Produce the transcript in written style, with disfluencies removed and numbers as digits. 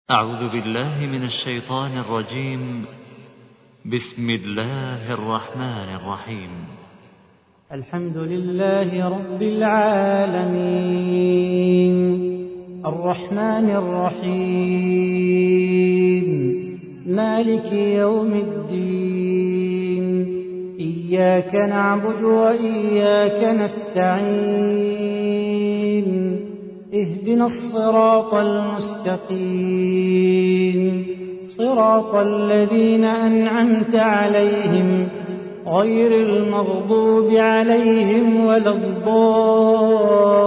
أعوذ بالله من الشيطان الرجيم. بسم الله الرحمن الرحيم. الحمد لله رب العالمين الرحمن الرحيم مالك يوم الدين إياك نعبد وإياك نستعين اهدنا الصراط المستقيم صراط الذين أنعمت عليهم غير المغضوب عليهم ولا الضالين.